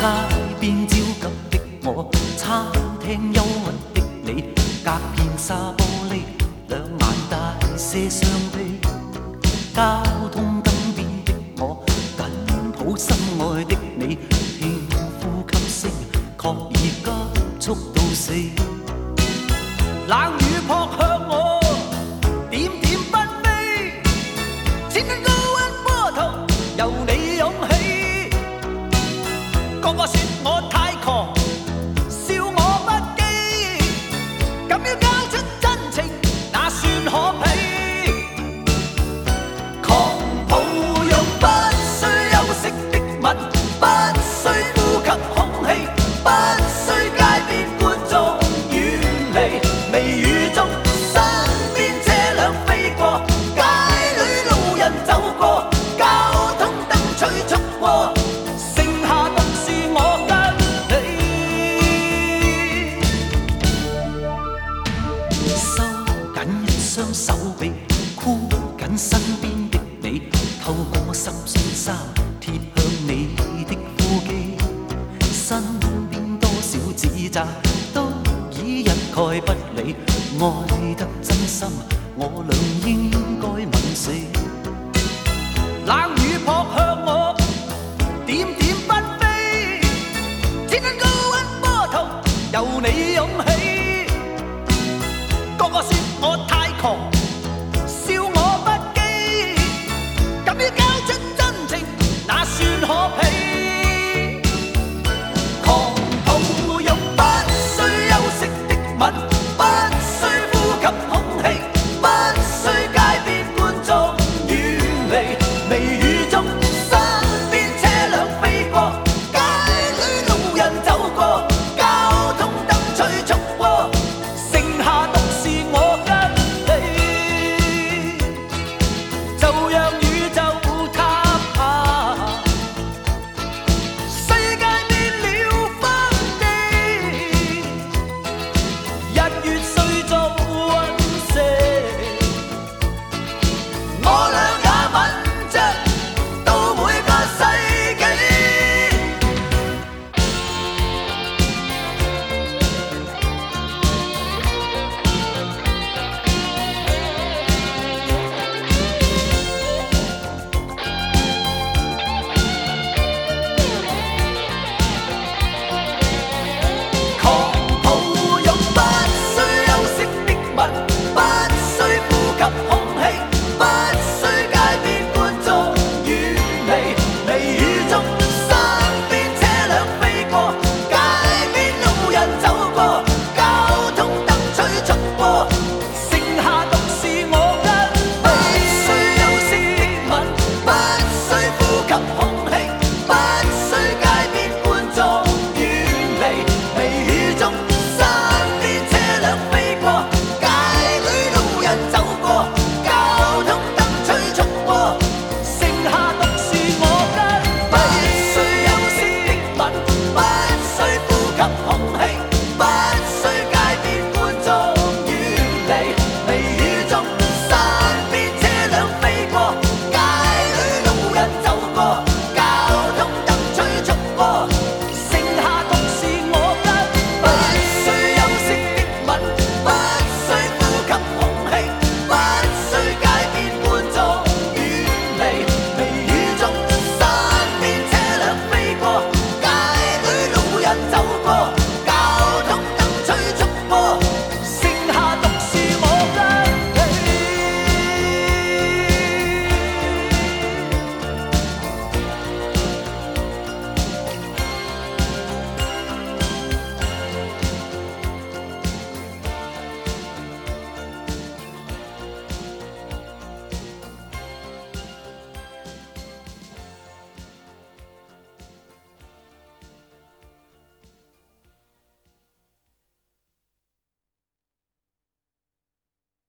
邊焦急的我，餐廳憂鬱的你，隔片紗玻璃，兩眼大些傷悲。交通燈邊的我，緊抱心愛的你，聽呼吸聲，確已急速到死。冷雨撲向我，點點紛飛，千斤高溫波濤由你湧起。個個說我太狂，笑我不羈，敢於交出真情，那算可鄙？狂抱擁不需休息的吻，不需呼吸空氣，不需街邊觀眾遠離。微雨中，身邊車輛飛過，街裏路人走過，交通燈催促過，剩下獨是我跟你。收緊一雙手臂，箍緊身邊的你，透過濕碎衫貼向你的呼機，身邊多少指責都已一概不理，愛得真心，我倆應該吻死。冷雨撲向我，點點不